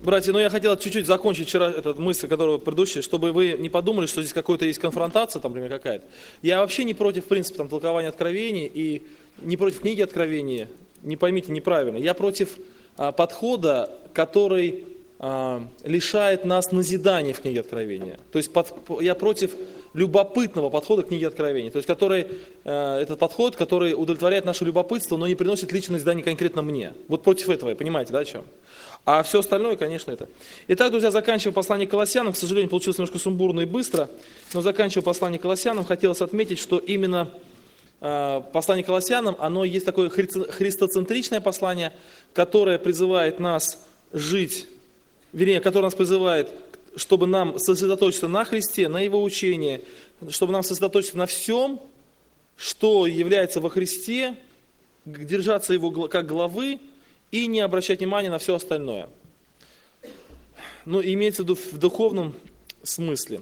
Братья, я хотел чуть-чуть закончить вчера эту мысль, которую предыдущая, чтобы вы не подумали, что здесь какая-то есть конфронтация, там, например, какая-то. Я вообще не против, в принципе, там, толкования Откровений и не против книги Откровения, не поймите неправильно. Я против подхода, который лишает нас назидания в книге Откровения. То есть я против любопытного подхода к книге Откровения, то есть этот подход, который удовлетворяет наше любопытство, но не приносит личное назидание конкретно мне. Вот против этого, понимаете, да, о чем? А все остальное, конечно, это. Итак, друзья, заканчивая послание к Колоссянам, к сожалению, получилось немножко сумбурно и быстро, но заканчивая послание к Колоссянам, хотелось отметить, что именно послание к Колоссянам, оно есть такое христоцентричное послание, которое призывает нас жить, вернее, которое нас призывает, чтобы нам сосредоточиться на Христе, на Его учении, чтобы нам сосредоточиться на всем, что является во Христе, держаться Его как главы и не обращать внимания на все остальное. Имеется в виду в духовном смысле.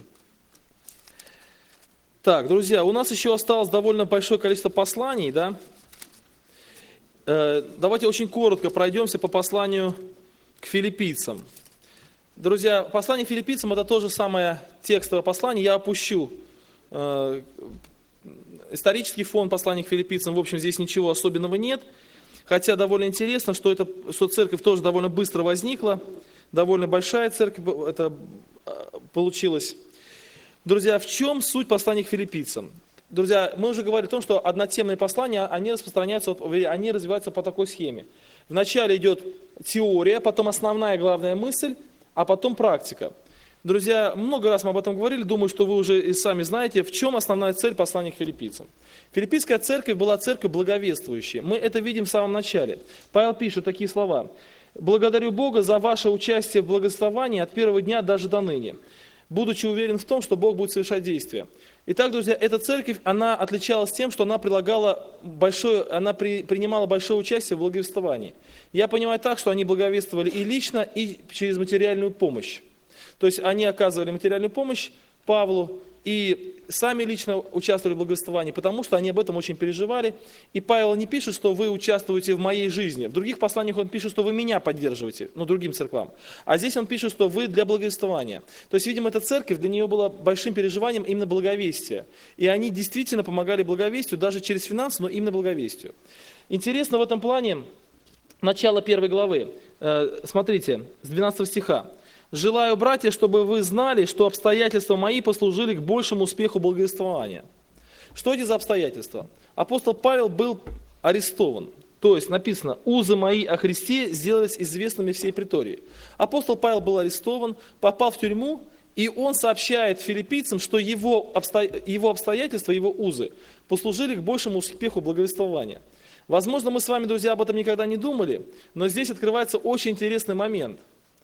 Так, друзья, у нас еще осталось довольно большое количество посланий, да? Давайте очень коротко пройдемся по посланию к филиппийцам. Друзья, послание к филиппийцам – это то же самое текстовое послание. Я опущу исторический фон послания к филиппийцам. В общем, здесь ничего особенного нет. Хотя довольно интересно, что церковь тоже довольно быстро возникла. Довольно большая церковь это получилась. Друзья, в чем суть послания к филиппийцам? Друзья, мы уже говорили о том, что однотемные послания, они развиваются по такой схеме. Вначале идет теория, потом основная главная мысль, а потом практика. Друзья, много раз мы об этом говорили, думаю, что вы уже и сами знаете, в чем основная цель послания к филиппийцам. Филиппийская церковь была церковь благовествующая. Мы это видим в самом начале. Павел пишет такие слова. «Благодарю Бога за ваше участие в благословении от первого дня даже до ныне, будучи уверен в том, что Бог будет совершать действия». Итак, друзья, эта церковь, она отличалась тем, что она принимала большое участие в благовествовании. Я понимаю так, что они благовествовали и лично, и через материальную помощь. То есть они оказывали материальную помощь Павлу и сами лично участвовали в благовествовании, потому что они об этом очень переживали. И Павел не пишет, что вы участвуете в моей жизни. В других посланиях он пишет, что вы меня поддерживаете, другим церквам. А здесь он пишет, что вы для благовествования. То есть, видимо, эта церковь для нее была большим переживанием именно благовестия. И они действительно помогали благовестию, даже через финансы, но именно благовестию. Интересно в этом плане начало 1 главы. Смотрите, с 12 стиха. «Желаю, братья, чтобы вы знали, что обстоятельства мои послужили к большему успеху благовествования». Что эти за обстоятельства? Апостол Павел был арестован. То есть написано, «Узы мои о Христе сделались известными всей претории». Апостол Павел был арестован, попал в тюрьму, и он сообщает филиппийцам, что его обстоятельства, его узы послужили к большему успеху благовествования. Возможно, мы с вами, друзья, об этом никогда не думали, но здесь открывается очень интересный момент.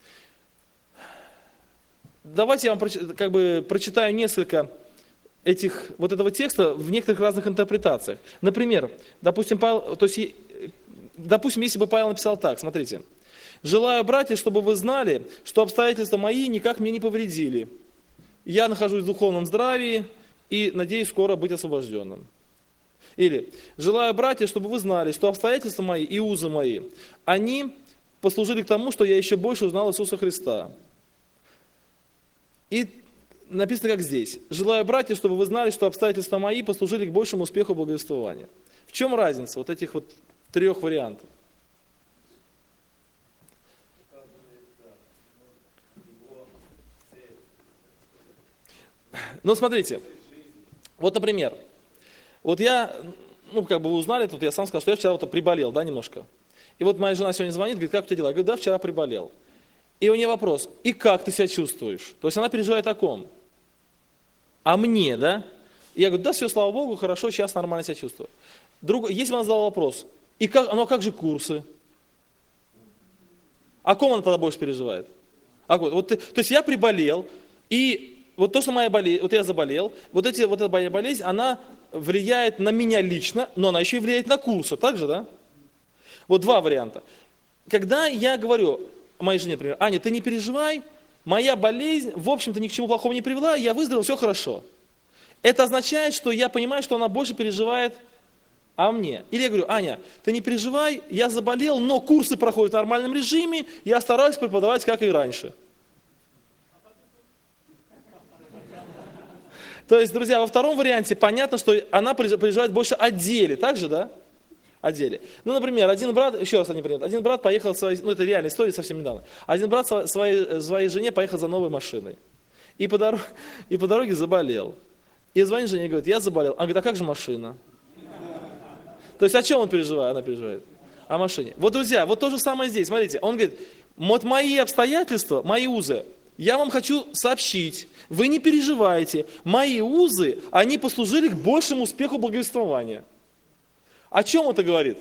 Давайте я вам прочитаю несколько этого текста в некоторых разных интерпретациях. Например, допустим, если бы Павел написал так, смотрите. «Желаю, братья, чтобы вы знали, что обстоятельства мои никак мне не повредили. Я нахожусь в духовном здравии и надеюсь скоро быть освобожденным». Или «Желаю, братья, чтобы вы знали, что обстоятельства мои и узы мои, они послужили к тому, что я еще больше узнал Иисуса Христа». И написано как здесь. «Желаю, братья, чтобы вы знали, что обстоятельства мои послужили к большему успеху благовествования». В чем разница этих трех вариантов? Смотрите. Например. Вы узнали, я сам сказал, что я вчера приболел, немножко. И моя жена сегодня звонит, говорит, как у тебя дела? Я говорю, да, вчера приболел. И у нее вопрос, и как ты себя чувствуешь? То есть она переживает о ком? А мне, да? И я говорю, да, все, слава Богу, хорошо, сейчас нормально себя чувствую. Если бы она задала вопрос, и как же курсы? О ком она тогда больше переживает? То есть я приболел, и то, что я заболел, эта моя болезнь, она влияет на меня лично, но она еще и влияет на курсы, так же, да? Два варианта. Когда я говорю моей жене, например, Аня, ты не переживай, моя болезнь, в общем-то, ни к чему плохому не привела, я выздоровел, все хорошо. Это означает, что я понимаю, что она больше переживает а мне. Или я говорю: Аня, ты не переживай, я заболел, но курсы проходят в нормальном режиме, я стараюсь преподавать, как и раньше. То есть, друзья, во втором варианте понятно, что она переживает больше о деле, так же, да? О деле. Ну, например, один брат, еще раз один пример, один брат поехал, ну это реальная история, совсем недавно, один брат своей жене поехал за новой машиной. И по дороге заболел. И звонит жене и говорит: я заболел. Она говорит: а как же машина? То есть о чем он переживает? Она переживает о машине. Вот, друзья, вот то же самое здесь. Смотрите, он говорит: вот мои обстоятельства, мои узы, я вам хочу сообщить, вы не переживайте, мои узы, они послужили к большему успеху благовествования. О чем это говорит?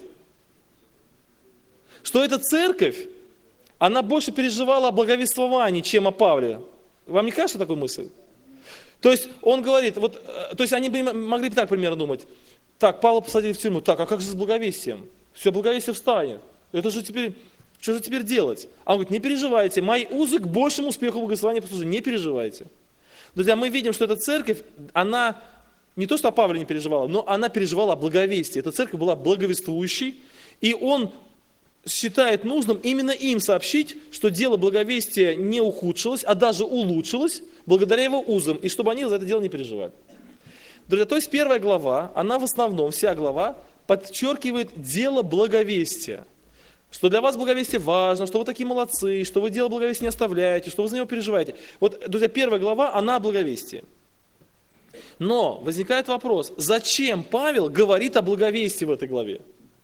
Что эта церковь, она больше переживала о благовествовании, чем о Павле. Вам не кажется такой мысль? То есть он говорит, вот, то есть они могли бы так примерно думать: так, Павла посадили в тюрьму, так, а как же с благовестием? Все, благовестие встанет. Это же теперь, что же теперь делать? А он говорит: не переживайте, мои узы к большему успеху благословения послужили, не переживайте. Друзья, мы видим, что эта церковь, она не то, что о Павле не переживала, но она переживала о благовестии. Эта церковь была благовествующей, и он считает нужным именно им сообщить, что дело благовестия не ухудшилось, а даже улучшилось благодаря его узам, и чтобы они за это дело не переживали. Друзья, то есть первая глава, она в основном, вся глава, подчеркивает дело благовестия. Что для вас благовестие важно, что вы такие молодцы, что вы дело благовестия не оставляете, что вы за него переживаете. Вот, друзья, первая глава, она о благовестии. Но возникает вопрос: зачем Павел говорит о благовестии в этой главе?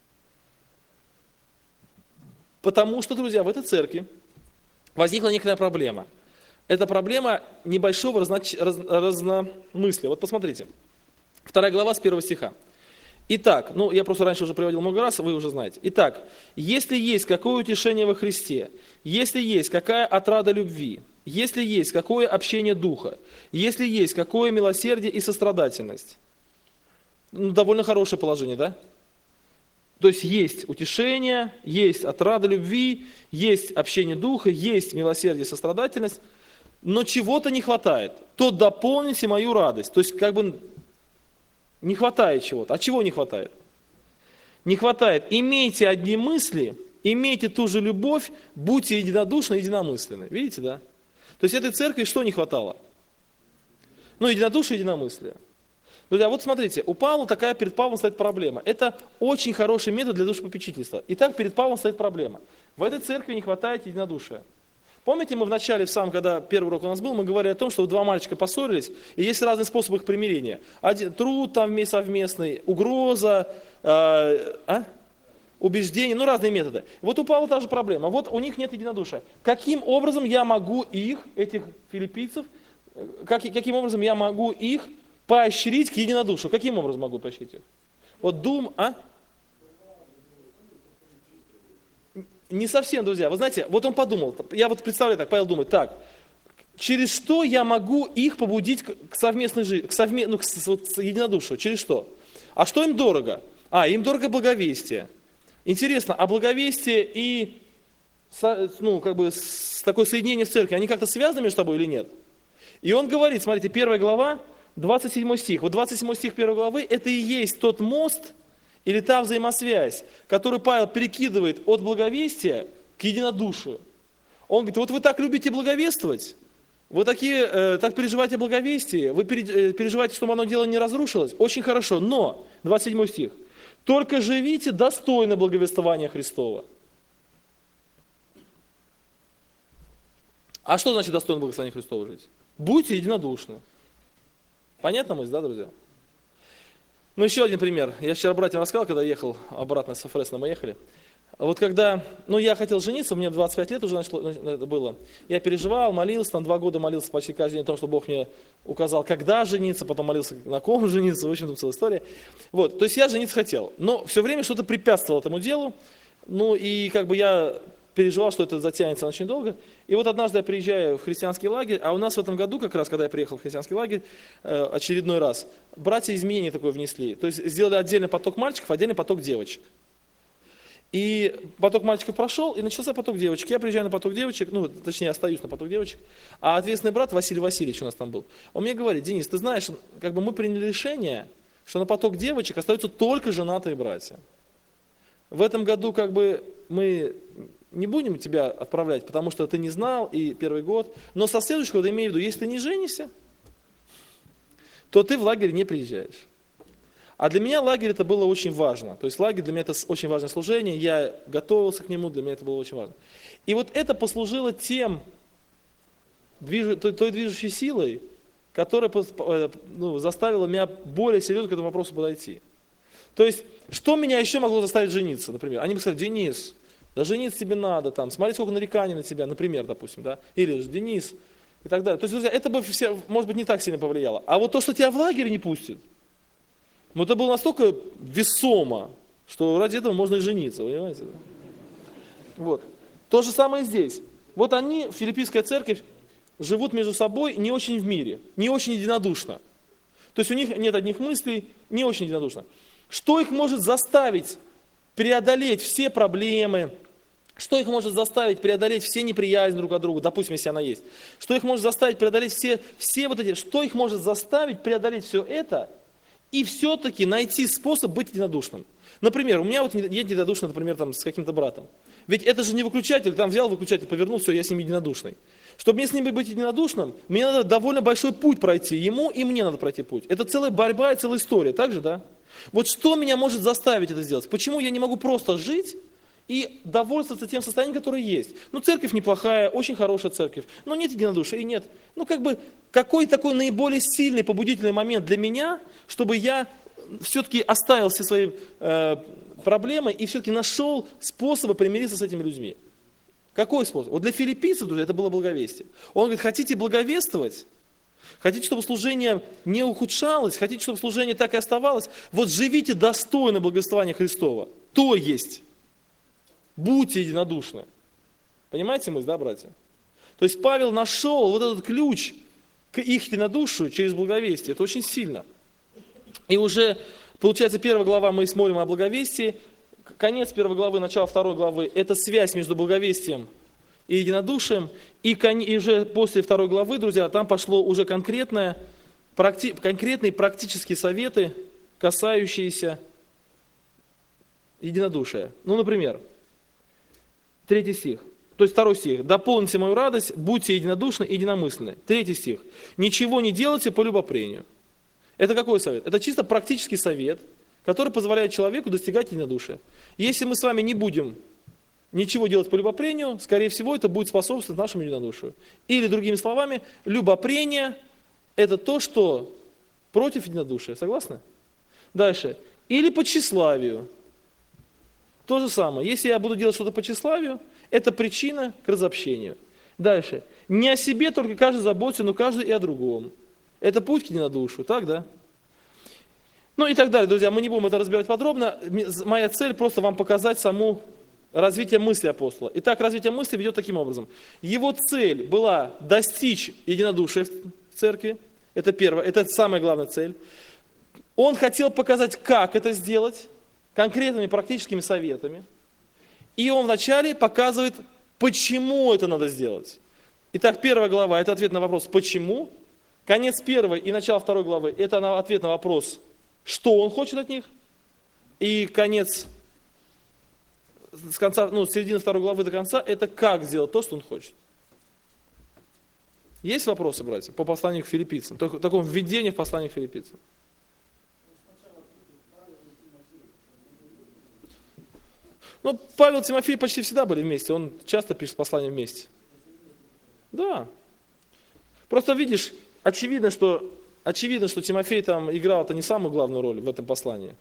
Потому что, друзья, в этой церкви возникла некая проблема. Это проблема небольшого разномыслия. Вот посмотрите, 2 глава с 1 стиха. Итак, ну я просто раньше уже приводил много раз, вы уже знаете. Итак, если есть какое утешение во Христе, если есть какая отрада любви, если есть какое общение духа, если есть какое милосердие и сострадательность. Ну, довольно хорошее положение, да? То есть утешение, есть отрада любви, есть общение духа, есть милосердие и сострадательность, но чего-то не хватает. То дополните мою радость. То есть как бы не хватает чего-то. А чего не хватает? Не хватает: имейте одни мысли, имейте ту же любовь, будьте единодушны, единомысленны. Видите, да? То есть этой церкви что не хватало? Ну, единодушие, единомыслие. Друзья, вот смотрите, у Павла перед Павлом стоит проблема. Это очень хороший метод для душепопечительства. Итак, перед Павлом стоит проблема. В этой церкви не хватает единодушия. Помните, мы в начале, когда первый урок у нас был, мы говорили о том, что два мальчика поссорились, и есть разные способы их примирения. Труд там совместный, угроза, убеждение, разные методы. Вот у Павла та же проблема. Вот у них нет единодушия. Каким образом я могу этих филиппийцев, каким образом я могу их поощрить к единодушию? Каким образом могу поощрить их? Вот Не совсем, друзья. Вы знаете, вот он подумал, я вот представляю так, Павел думает: так, через что я могу их побудить к совместной жизни, к единодушию? Через что? А что им дорого? Им дорого благовестие. Интересно, а благовестие и такое соединение в церкви, они как-то связаны между собой или нет? И он говорит, смотрите, 1 глава, 27 стих. Вот 27 стих 1 главы, это и есть тот мост, или та взаимосвязь, которую Павел перекидывает от благовестия к единодушию. Он говорит: вот вы так любите благовествовать, вы так переживаете о благовестии, вы переживаете, чтобы оно дело не разрушилось. Очень хорошо, но, 27 стих, только живите достойно благовествования Христова. А что значит достойно благословения Христова жить? Будьте единодушны. Понятна мысль, да, друзья? Ну, еще один пример. Я вчера братьям рассказал, когда ехал обратно с Фресна, мы ехали. Вот когда, я хотел жениться, мне 25 лет уже было. Я переживал, молился, 2 года молился почти каждый день о том, что Бог мне указал, когда жениться, потом молился, на ком жениться, в общем, там целая история. Вот, то есть я жениться хотел, но все время что-то препятствовало этому делу, и я переживал, что это затянется очень долго. И вот однажды я приезжаю в христианский лагерь, а у нас в этом году, как раз, когда я приехал в христианский лагерь, очередной раз, братья изменения такое внесли. То есть сделали отдельный поток мальчиков, отдельный поток девочек. И поток мальчиков прошел, и начался поток девочек. Я приезжаю на поток девочек, точнее, остаюсь на поток девочек. А ответственный брат Василий Васильевич у нас там был. Он мне говорит: Денис, ты знаешь, мы приняли решение, что на поток девочек остаются только женатые братья. В этом году как бы мы не будем тебя отправлять, потому что ты не знал и первый год, но со следующего года имею в виду, если ты не женишься, то ты в лагерь не приезжаешь. А для меня лагерь это было очень важно. То есть лагерь для меня это очень важное служение, я готовился к нему, для меня это было очень важно. И вот это послужило той движущей силой, которая заставила меня более серьезно к этому вопросу подойти. То есть, что меня еще могло заставить жениться, например? Они бы сказали: Денис, да жениться тебе надо, там, смотри, сколько нареканий на тебя, например, допустим, да, или Денис, и так далее. То есть, друзья, это бы, может быть, не так сильно повлияло. А вот то, что тебя в лагерь не пустят, ну, это было настолько весомо, что ради этого можно и жениться, понимаете? Вот. То же самое здесь. Вот они, филиппийская церковь, живут между собой не очень в мире, не очень единодушно. То есть у них нет одних мыслей, не очень единодушно. Что их может заставить преодолеть все проблемы? Что их может заставить преодолеть все неприязни друг от друга, допустим, если она есть? Что их может заставить преодолеть все вот эти... Что их может заставить преодолеть все это и все-таки найти способ быть единодушным? Например, у меня вот нет единодушно, например, там, с каким-то братом. Ведь это же не выключатель, там взял выключатель, повернул, все, я с ним единодушный. Чтобы мне с ним быть единодушным, мне надо довольно большой путь пройти, ему и мне надо пройти путь. Это целая борьба и целая история, так же, да? Вот что меня может заставить это сделать? Почему я не могу просто жить и довольствоваться тем состоянием, которое есть? Ну, церковь неплохая, очень хорошая церковь, но нет единодушия и нет. Ну, как бы, какой такой наиболее сильный побудительный момент для меня, чтобы я все-таки оставил все свои проблемы и все-таки нашел способы примириться с этими людьми? Какой способ? Вот для филиппийцев, друзья, это было благовестие. Он говорит: хотите благовествовать? Хотите, чтобы служение не ухудшалось? Хотите, чтобы служение так и оставалось? Вот живите достойно благовествования Христова. То есть, будьте единодушны. Понимаете мысль, да, братья? То есть Павел нашел вот этот ключ к их единодушию через благовестие. Это очень сильно. И уже, получается, 1 глава мы смотрим о благовестии. Конец 1 главы, начало 2 главы – это связь между благовестием и единодушием. И уже после 2 главы, друзья, там пошло уже конкретные практические советы, касающиеся единодушия. Ну, например, 3 стих, то есть 2 стих. «Дополните мою радость, будьте единодушны и единомысленны». 3 стих. «Ничего не делайте по любопрению». Это какой совет? Это чисто практический совет, который позволяет человеку достигать единодушия. Если мы с вами не будем ничего делать по любопрению, скорее всего, это будет способствовать нашему единодушию. Или, другими словами, любопрение – это то, что против единодушия. Согласны? Дальше. Или по тщеславию. То же самое. Если я буду делать что-то по тщеславию, это причина к разобщению. Дальше. Не о себе только каждый заботится, но каждый и о другом. Это путь к единодушию. Так, да? Ну и так далее, друзья, мы не будем это разбирать подробно. Моя цель просто вам показать саму развитие мысли апостола. Итак, развитие мысли ведет таким образом. Его цель была достичь единодушия в церкви. Это первое, это самая главная цель. Он хотел показать, как это сделать, конкретными практическими советами. И он вначале показывает, почему это надо сделать. Итак, 1 глава – это ответ на вопрос «почему?». Конец 1 и начало 2 главы – это ответ на вопрос что он хочет от них, и конец, с середины 2 главы до конца, это как сделать то, что он хочет. Есть вопросы, братья, по посланию к филиппийцам, таком введении в послание к филиппийцам? Ну, Павел и Тимофей почти всегда были вместе, он часто пишет послания вместе. Да. Просто видишь, очевидно, что Тимофей там играл-то не самую главную роль в этом послании.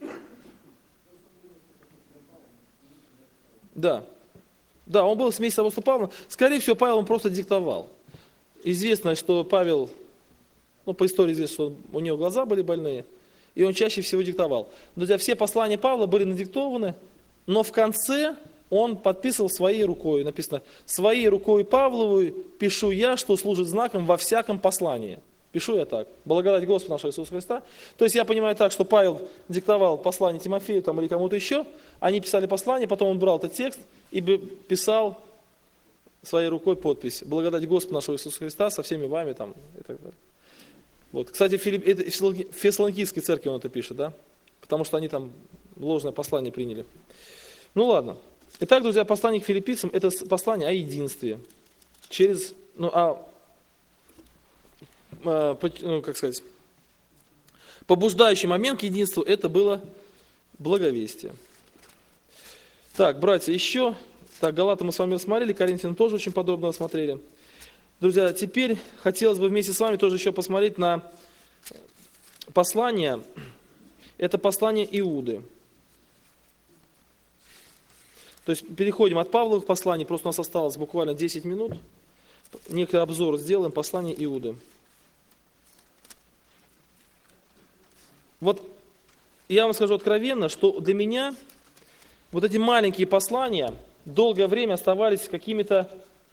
Да. Да, он был вместе с апостолом Павлом. Скорее всего, Павел он просто диктовал. Известно, что Павел, по истории известно, что у него глаза были больные, и он чаще всего диктовал. Друзья, все послания Павла были надиктованы, но в конце он подписывал своей рукой. Написано: «Своей рукой Павловой пишу я, что служит знаком во всяком послании». Пишу я так. Благодать Господа нашего Иисуса Христа. То есть я понимаю так, что Павел диктовал послание Тимофею или кому-то еще, они писали послание, потом он брал этот текст и писал своей рукой подпись: «Благодать Господа нашего Иисуса Христа со всеми вами». И так далее. Вот. Кстати, это в Фессалоникийской церкви он это пишет, да? Потому что они там ложное послание приняли. Ну ладно. Итак, друзья, послание к филиппийцам – это послание о единстве. Через, как сказать, побуждающий момент к единству – это было благовестие. Так, братья, еще. Так, Галатам мы с вами рассмотрели, Коринфянам тоже очень подробно рассмотрели. Друзья, теперь хотелось бы вместе с вами тоже еще посмотреть на послание. Это послание Иуды. То есть переходим от Павловых посланий, просто у нас осталось буквально 10 минут. Некий обзор сделаем, послание Иуды. Вот я вам скажу откровенно, что для меня вот эти маленькие послания долгое время оставались какими-то,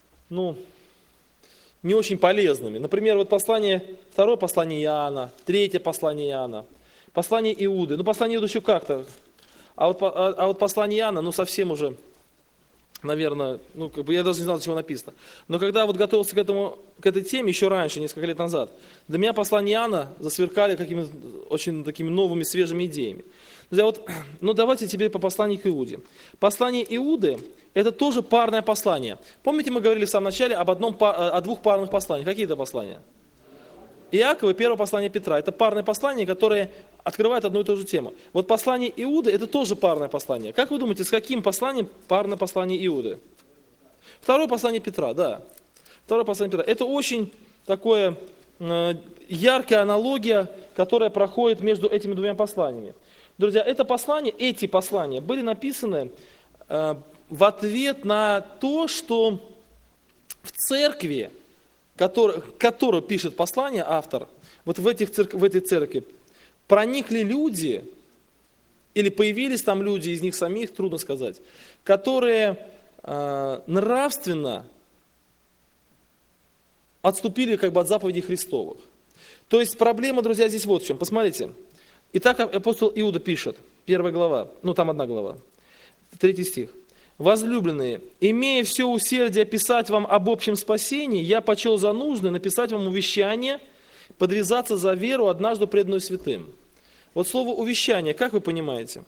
не очень полезными. Например, вот второе послание Иоанна, третье послание Иоанна, послание Иуды. Послание Иуды еще как-то. А вот послание Иоанна, совсем уже, наверное, я даже не знал, чего написано. Но когда вот готовился к этой теме еще раньше, несколько лет назад, для меня послание Иоанна засверкали какими-то очень такими новыми, свежими идеями. Друзья, давайте теперь по посланию к Иуде. Послание Иуды – это тоже парное послание. Помните, мы говорили в самом начале о двух парных посланиях. Какие это послания? Иакова и первое послание Петра. Это парное послание, которое открывает одну и ту же тему. Вот послание Иуды – это тоже парное послание. Как вы думаете, с каким посланием парное послание Иуды? Второе послание Петра, да. Второе послание Петра. Это очень такое яркая аналогия, которая проходит между этими двумя посланиями. Друзья, эти послания были написаны в ответ на то, что в церкви, которую пишет послание автор, вот в этой церкви проникли люди, или появились там люди, из них самих, трудно сказать, которые нравственно отступили от заповедей Христовых. То есть проблема, друзья, здесь вот в чем. Посмотрите. Итак, апостол Иуда пишет, 1 глава, там 1 глава, 3 стих. «Возлюбленные, имея все усердие писать вам об общем спасении, я почел за нужное написать вам увещание, подвязаться за веру, однажды преданную святым». Вот слово «увещание», как вы понимаете?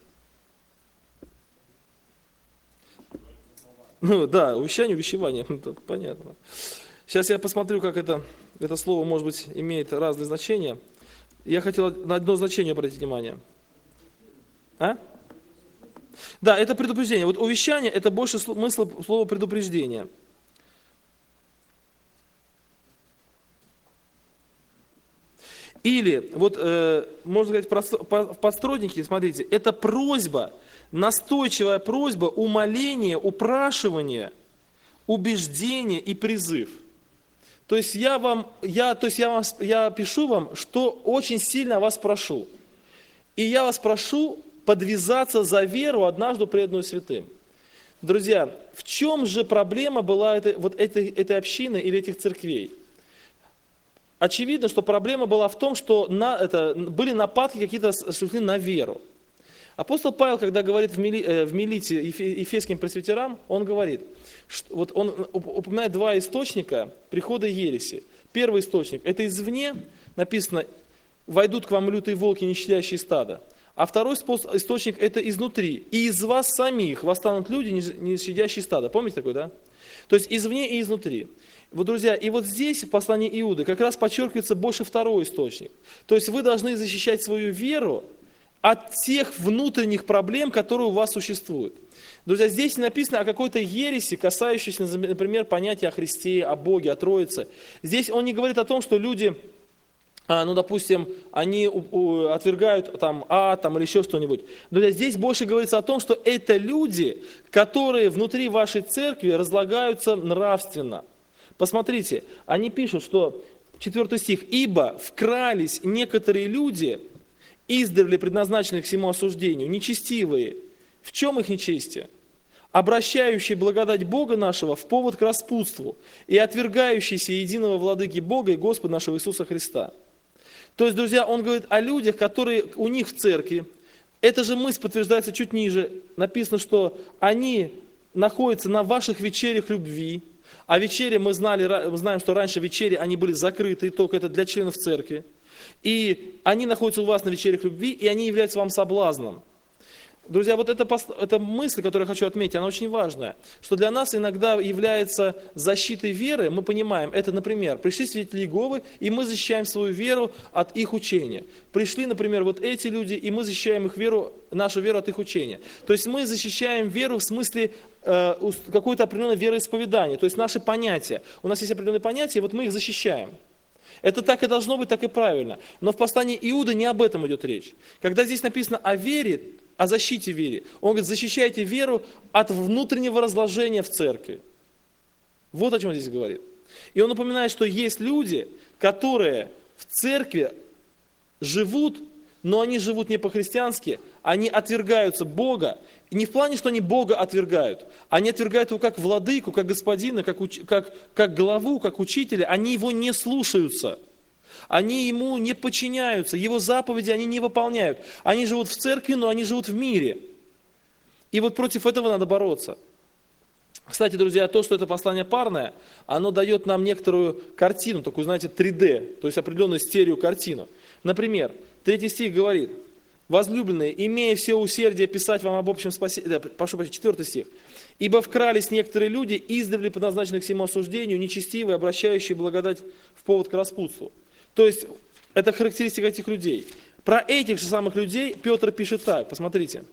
Увещание, увещевание, понятно. Сейчас я посмотрю, как это слово, может быть, имеет разные значения. Я хотел на одно значение обратить внимание. Да, это предупреждение. Вот увещание – это больше смысл слова предупреждение. Или, можно сказать, в подстрочнике, смотрите, это просьба, настойчивая просьба, умоление, упрашивание, убеждение и призыв. То есть я пишу вам, что очень сильно вас прошу. И я вас прошу подвязаться за веру, однажды преданную святым. Друзья, в чем же проблема была этой общины или этих церквей? Очевидно, что проблема была в том, что были нападки какие-то осуществлены на веру. Апостол Павел, когда говорит в Милите ефесским пресвитерам, он говорит, он упоминает два источника прихода ереси. Первый источник – это извне, написано, «Войдут к вам лютые волки, не щадящие стада». А второй источник – это изнутри. «И из вас самих восстанут люди, не щадящие стада». Помните такое, да? То есть извне и изнутри. Друзья, и здесь в послании Иуды как раз подчеркивается больше второй источник. То есть вы должны защищать свою веру от тех внутренних проблем, которые у вас существуют. Друзья, здесь не написано о какой-то ереси, касающейся, например, понятия о Христе, о Боге, о Троице. Здесь он не говорит о том, что люди, допустим, они отвергают ад или еще что-нибудь. Друзья, здесь больше говорится о том, что это люди, которые внутри вашей церкви разлагаются нравственно. Посмотрите, они пишут, что, 4 стих, «Ибо вкрались некоторые люди, издревле предназначенные к всему осуждению, нечестивые». В чем их нечестие? «Обращающие благодать Бога нашего в повод к распутству и отвергающиеся единого владыки Бога и Господа нашего Иисуса Христа». То есть, друзья, он говорит о людях, которые у них в церкви. Эта же мысль подтверждается чуть ниже. Написано, что они находятся на ваших вечерях любви. А вечери мы знаем, что раньше вечери они были закрыты, и только это для членов церкви. И они находятся у вас на вечерях любви, и они являются вам соблазном. Друзья, вот эта мысль, которую я хочу отметить, она очень важная, что для нас иногда является защитой веры, мы понимаем, это, например, пришли свидетели Иеговы, и мы защищаем свою веру от их учения. Пришли, например, вот эти люди, и мы защищаем их веру, нашу веру от их учения. То есть мы защищаем веру в смысле какое-то определенное вероисповедание, то есть наши понятия. У нас есть определенные понятия, и вот мы их защищаем. Это так и должно быть, так и правильно. Но в послании Иуды не об этом идет речь. Когда здесь написано о вере, о защите веры, он говорит, защищайте веру от внутреннего разложения в церкви. Вот о чем он здесь говорит. И он напоминает, что есть люди, которые в церкви живут, но они живут не по-христиански, они отвергаются Бога. И не в плане, что они Бога отвергают, они отвергают его как владыку, как господина, как главу, как учителя, они его не слушаются. Они ему не подчиняются, его заповеди они не выполняют. Они живут в церкви, но они живут в мире. И вот против этого надо бороться. Кстати, друзья, то, что это послание парное, оно дает нам некоторую картину, такую, знаете, 3D, то есть определенную стереокартину. Например, 3 стих говорит, возлюбленные, имея все усердие писать вам об общем спасении, прошу прощения, 4 стих. Ибо вкрались некоторые люди, издревле предназначены к всему осуждению, нечестивые, обращающие благодать в повод к распутству. То есть, это характеристика этих людей. Про этих же самых людей Петр пишет так, посмотрите.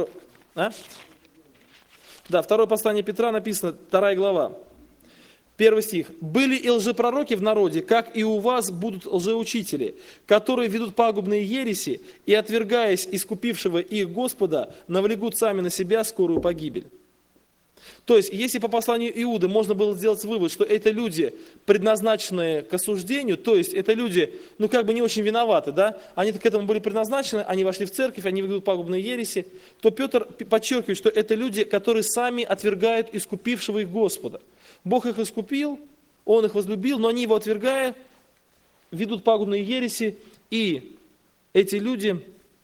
Второе послание Петра написано, 2 глава, 1 стих. «Были и лжепророки в народе, как и у вас будут лжеучители, которые ведут пагубные ереси и, отвергаясь искупившего их Господа, навлекут сами на себя скорую погибель». То есть, если по посланию Иуды можно было сделать вывод, что это люди, предназначенные к осуждению, то есть это люди, не очень виноваты, да? Они к этому были предназначены, они вошли в церковь, они ведут пагубные ереси, то Петр подчеркивает, что это люди, которые сами отвергают искупившего их Господа. Бог их искупил, Он их возлюбил, но они его отвергая, ведут пагубные ереси, и эти люди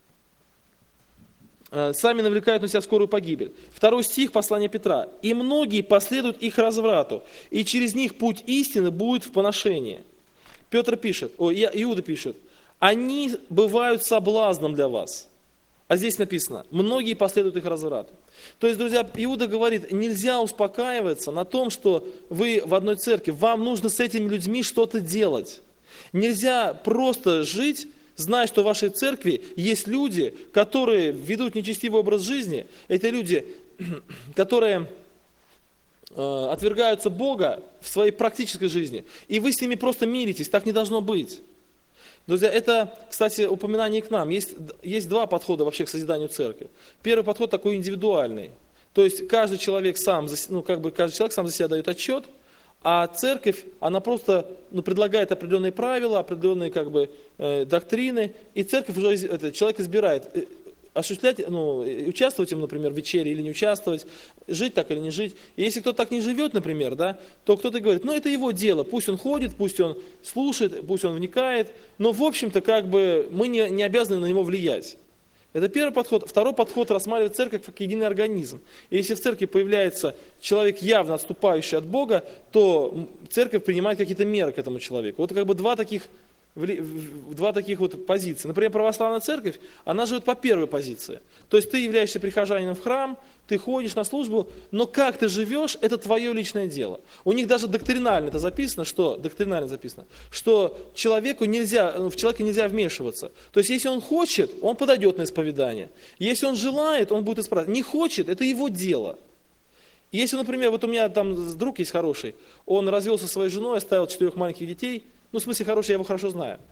сами навлекают на себя скорую погибель. 2 стих послания Петра. «И многие последуют их разврату, и через них путь истины будет в поношении». Иуда пишет, «Они бывают соблазном для вас». А здесь написано, «Многие последуют их разврату». То есть, друзья, Иуда говорит, нельзя успокаиваться на том, что вы в одной церкви, вам нужно с этими людьми что-то делать. Нельзя просто жить, зная, что в вашей церкви есть люди, которые ведут нечестивый образ жизни, это люди, которые отвергаются Бога в своей практической жизни, и вы с ними просто миритесь, так не должно быть. Друзья, это, кстати, упоминание к нам. Есть 2 подхода вообще к созиданию церкви. Первый подход такой индивидуальный, то есть каждый человек сам за себя дает отчет, а церковь, она просто предлагает определенные правила, определенные доктрины, и церковь уже, человек избирает, осуществлять, участвовать им, например, в вечере или не участвовать, жить так или не жить. И если кто-то так не живет, например, то кто-то говорит, это его дело, пусть он ходит, пусть он слушает, пусть он вникает, но в общем-то мы не обязаны на него влиять. Это первый подход. Второй подход рассматривает церковь как единый организм. И если в церкви появляется человек, явно отступающий от Бога, то церковь принимает какие-то меры к этому человеку. Вот два таких позиции. Например, православная церковь, она живет по первой позиции. То есть ты являешься прихожанином в храм, ты ходишь на службу, но как ты живешь, это твое личное дело. У них даже доктринально это записано, что в человека нельзя вмешиваться. То есть, если он хочет, он подойдет на исповедание. Если он желает, он будет исправлять. Не хочет, это его дело. Если, например, у меня там друг есть хороший, он развелся со своей женой, оставил 4 маленьких детей, в смысле хороший, я его хорошо знаю.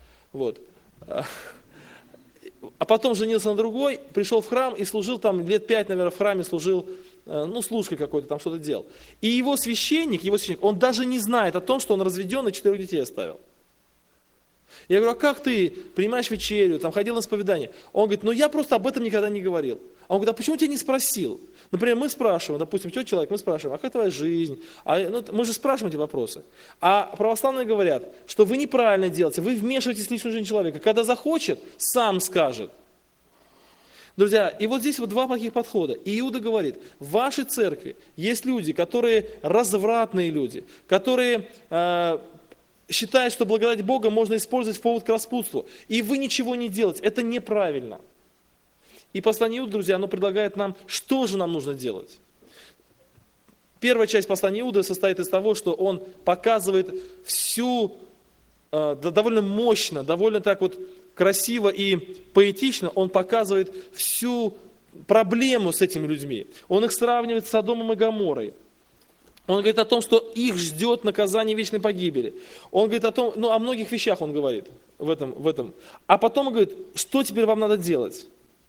А потом женился на другой, пришел в храм и служил там лет 5, наверное, в храме служил, служкой какой-то, там что-то делал. И его священник, он даже не знает о том, что он разведен и 4 детей оставил. Я говорю, а как ты принимаешь вечерю, ходил на исповедание? Он говорит, я просто об этом никогда не говорил. А он говорит, а почему тебя не спросил? Например, мы спрашиваем, допустим, человек, мы спрашиваем, а как твоя жизнь? Мы же спрашиваем эти вопросы. А православные говорят, что вы неправильно делаете, вы вмешиваетесь в личную жизнь человека. Когда захочет, сам скажет. Друзья, и вот здесь 2 таких подхода. И Иуда говорит, в вашей церкви есть люди, которые развратные люди, которые считает, что благодать Бога можно использовать в повод к распутству. И вы ничего не делаете. Это неправильно. И послание Иуды, друзья, оно предлагает нам, что же нам нужно делать. Первая часть послания Иуды состоит из того, что он показывает всю, довольно мощно, довольно так вот красиво и поэтично, он показывает всю проблему с этими людьми. Он их сравнивает с Содомом и Гоморрой. Он говорит о том, что их ждет наказание вечной погибели. Он говорит о том, о многих вещах он говорит в этом. А потом он говорит, что теперь вам надо делать?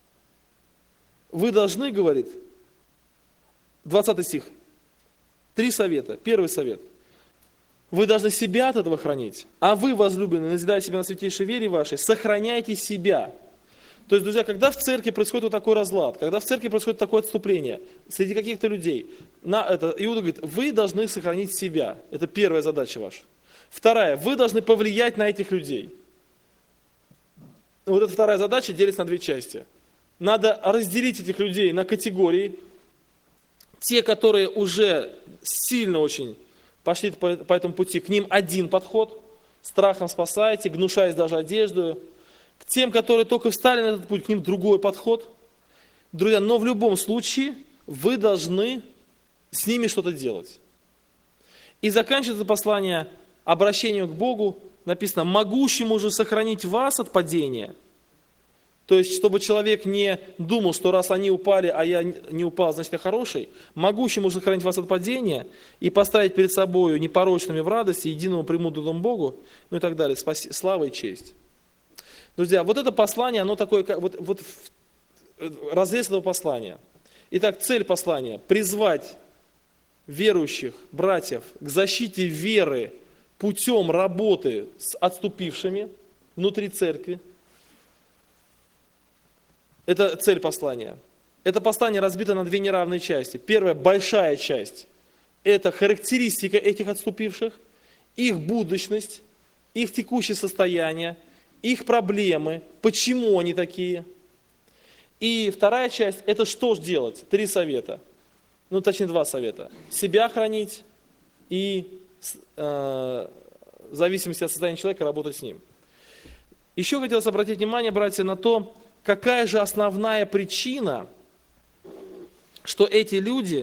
Вы должны, говорит, 20 стих, 3 совета. Первый совет. Вы должны себя от этого хранить, а вы, возлюбленные, назидая себя на святейшей вере вашей, сохраняйте себя. То есть, друзья, когда в церкви происходит вот такой разлад, когда в церкви происходит такое отступление среди каких-то людей, Иуда говорит, вы должны сохранить себя. Это первая задача ваша. Вторая, вы должны повлиять на этих людей. Вот эта вторая задача делится на 2 части. Надо разделить этих людей на категории. Те, которые уже сильно очень пошли по этому пути, к ним один подход, страхом спасаете, гнушаясь даже одеждою. К тем, которые только встали на этот путь, к ним другой подход. Друзья, но в любом случае вы должны с ними что-то делать. И заканчивается послание обращением к Богу, написано, могущему же сохранить вас от падения. То есть, чтобы человек не думал, что раз они упали, а я не упал, значит я хороший, могущему же сохранить вас от падения и поставить перед собой непорочными в радости, единому премудрому Богу, ну и так далее, слава и честь. Друзья, вот это послание, оно такое, вот разрез этого послания. Итак, цель послания – призвать верующих братьев к защите веры путем работы с отступившими внутри церкви. Это цель послания. Это послание разбито на 2 неравные части. Первая, большая часть – это характеристика этих отступивших, их будущность, их текущее состояние, их проблемы, почему они такие. И вторая часть – это что же делать? 3 совета. Точнее 2 совета. Себя хранить и в зависимости от состояния человека работать с ним. Еще хотелось обратить внимание, братья, на то, какая же основная причина, что эти люди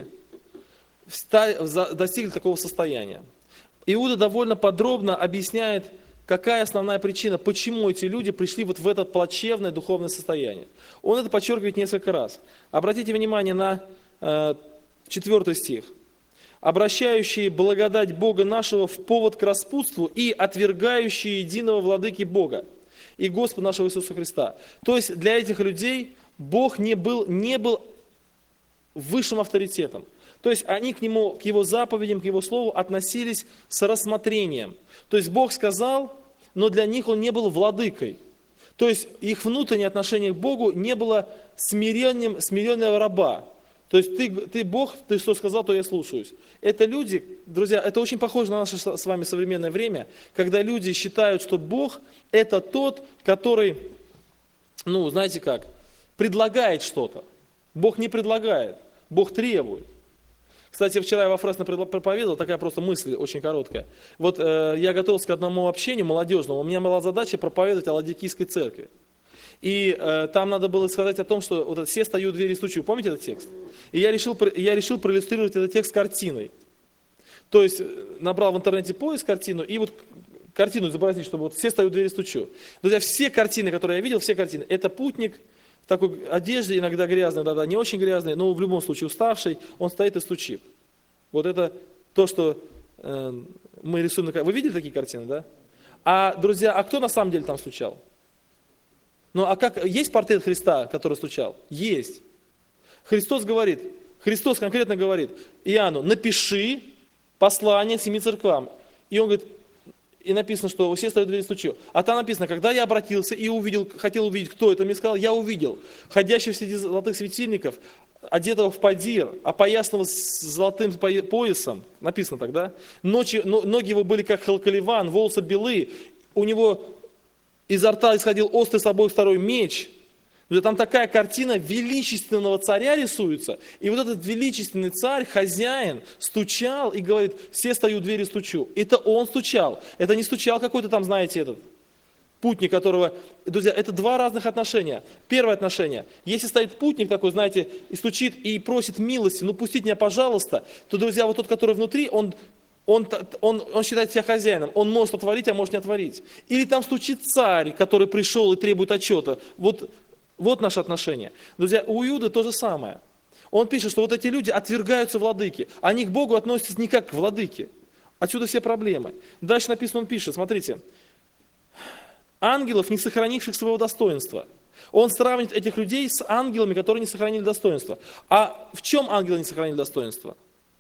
достигли такого состояния. Иуда довольно подробно объясняет, какая основная причина, почему эти люди пришли вот в это плачевное духовное состояние. Он это подчеркивает несколько раз. Обратите внимание на 4 стих. «Обращающие благодать Бога нашего в повод к распутству и отвергающие единого владыки Бога и Господа нашего Иисуса Христа». То есть для этих людей Бог не был высшим авторитетом. То есть они к Нему, к Его заповедям, к Его Слову относились с рассмотрением. То есть Бог сказал, но для них Он не был владыкой. То есть их внутреннее отношение к Богу не было смиренного раба. То есть ты Бог, ты что сказал, то я слушаюсь. Это люди, друзья, это очень похоже на наше с вами современное время, когда люди считают, что Бог это тот, который, знаете как, предлагает что-то. Бог не предлагает, Бог требует. Кстати, вчера я во Фресно проповедовал, такая просто мысль очень короткая. Вот я готовился к одному общению молодежному, у меня была задача проповедовать о Ладикийской церкви. И там надо было сказать о том, что вот все стою у двери и стучу. Помните этот текст? И я решил проиллюстрировать этот текст картиной. То есть набрал в интернете поиск картину, и вот картину изобразить, чтобы вот все стою у двери и стучу. Друзья, все картины, которые я видел, все картины, это путник в такой одежде, иногда грязной, иногда не очень грязной, но в любом случае уставший, он стоит и стучит. Вот это то, что мы рисуем. Вы видели такие картины, да? А, друзья, кто на самом деле там стучал? Есть портрет Христа, который стучал? Есть. Христос конкретно говорит Иоанну, напиши послание 7 церквам. И он говорит, и написано, что все стоят в двери стучу. А там написано, когда я обратился и хотел увидеть, кто это мне сказал, я увидел ходящего среди золотых светильников, одетого в падир, опоясанного с золотым поясом, написано тогда, ноги его были как халкаливан, волосы белы, у него изо рта исходил острый с обоих сторон меч, Там такая картина величественного царя рисуется, и вот этот величественный царь, хозяин, стучал и говорит: все стою у двери, стучу. Это он стучал, это не стучал какой-то там, знаете, этот путник, которого... Друзья, это два разных отношения. Первое отношение: если стоит путник такой, знаете, и стучит, и просит милости, ну пустите меня, пожалуйста, то, друзья, вот тот, который внутри, он считает себя хозяином, он может отворить, а может не отворить. Или там стучит царь, который пришел и требует отчета. Вот наше отношение. Друзья, у Иуды то же самое. Он пишет, что вот эти люди отвергаются владыки. Они к Богу относятся не как к владыке. Отсюда все проблемы. Дальше написано, он пишет, смотрите: ангелов, не сохранивших своего достоинства. Он сравнит этих людей с ангелами, которые не сохранили достоинство. А в чем ангелы не сохранили достоинство?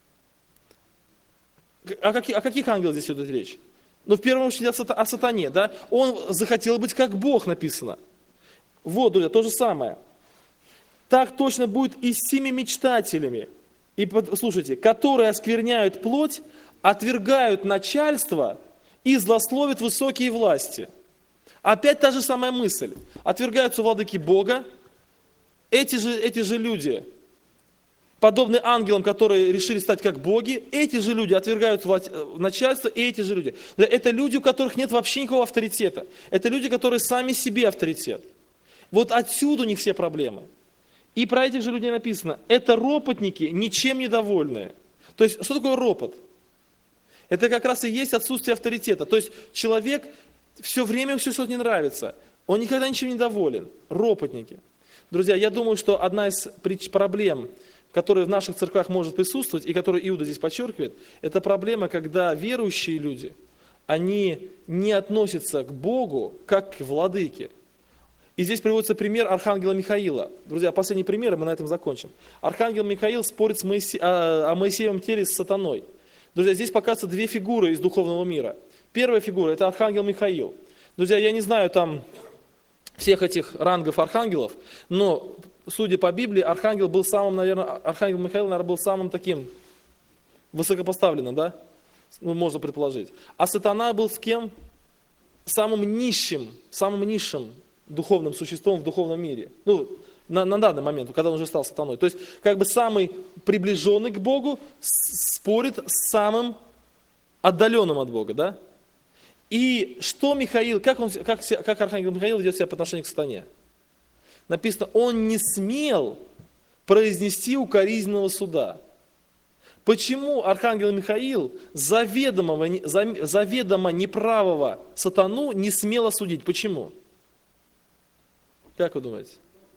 О каких ангелах здесь идет речь? Ну, в первую очередь о сатане, да? Он захотел быть как Бог, написано. Вот, друзья, то же самое. Так точно будет и с теми мечтателями, и, слушайте, которые оскверняют плоть, отвергают начальство и злословят высокие власти. Опять та же самая мысль. Отвергаются владыки Бога. Эти же люди, подобны ангелам, которые решили стать как боги, эти же люди отвергают начальство, и эти же люди. Это люди, у которых нет вообще никакого авторитета. Это люди, которые сами себе авторитет. Вот отсюда у них все проблемы. И про этих же людей написано: это ропотники, ничем недовольные. То есть, что такое ропот? Это как раз и есть отсутствие авторитета. То есть, человек все время все что-то не нравится. Он никогда ничем не доволен. Ропотники. Друзья, я думаю, что одна из проблем, которая в наших церквах может присутствовать, и которую Иуда здесь подчеркивает, это проблема, когда верующие люди, они не относятся к Богу как к владыке. И здесь приводится пример архангела Михаила. Друзья, последний пример, и мы на этом закончим. Архангел Михаил спорит о Моисеевом теле с сатаной. Друзья, здесь показываются две фигуры из духовного мира. Первая фигура – это архангел Михаил. Друзья, я не знаю там всех этих рангов архангелов, но, судя по Библии, архангел Михаил, наверное, был самым таким высокопоставленным, да? Ну, можно предположить. А сатана был с кем? Самым низшим духовным существом в духовном мире. Ну, на данный момент, когда он уже стал сатаной. То есть, как бы самый приближенный к Богу спорит с самым отдаленным от Бога, да? И что Михаил, как архангел Михаил ведет себя по отношению к сатане? Написано: он не смел произнести укоризненного суда. Почему архангел Михаил заведомо неправого сатану не смел осудить? Почему? Как вы думаете?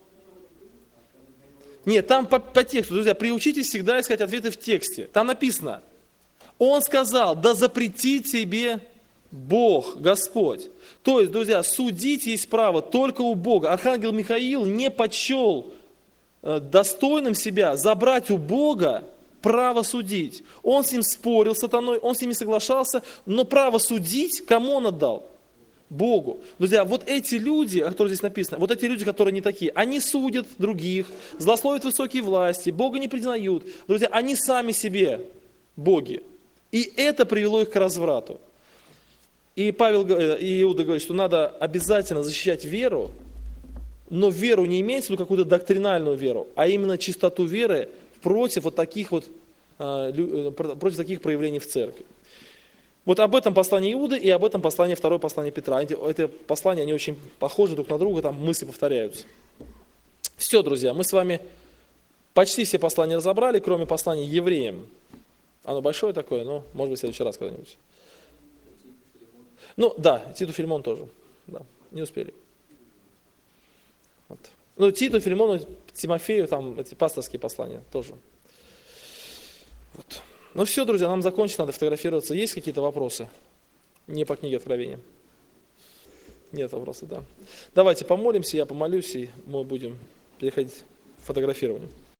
Нет, там по тексту, друзья, приучитесь всегда искать ответы в тексте. Там написано: он сказал: да запретит тебе Бог, Господь. То есть, друзья, судить есть право только у Бога. Архангел Михаил не почел достойным себя забрать у Бога право судить. Он с ним спорил, с сатаной, он с ним не соглашался, но право судить кому он отдал? Богу. Друзья, вот эти люди, о которых здесь написано, вот эти люди, которые не такие, они судят других, злословят высокие власти, Бога не признают. Друзья, они сами себе боги. И это привело их к разврату. И Иуда говорит, что надо обязательно защищать веру, но веру не имеется в виду какую-то доктринальную веру, а именно чистоту веры против таких проявлений в церкви. Вот об этом послание Иуды и об этом второе послание Петра. Эти послания, они очень похожи друг на друга, там мысли повторяются. Все, друзья, мы с вами почти все послания разобрали, кроме послания евреям. Оно большое такое, но может быть в следующий раз когда-нибудь. Ну да, Титу, Филимон тоже. Да, не успели. Вот. Ну, Титу, Филимону, Тимофею, там эти пасторские послания тоже. Вот. Ну все, друзья, нам закончить, надо фотографироваться. Есть какие-то вопросы? Не по книге Откровения. Нет вопросов, да. Давайте помолимся, я помолюсь, и мы будем переходить к фотографированию.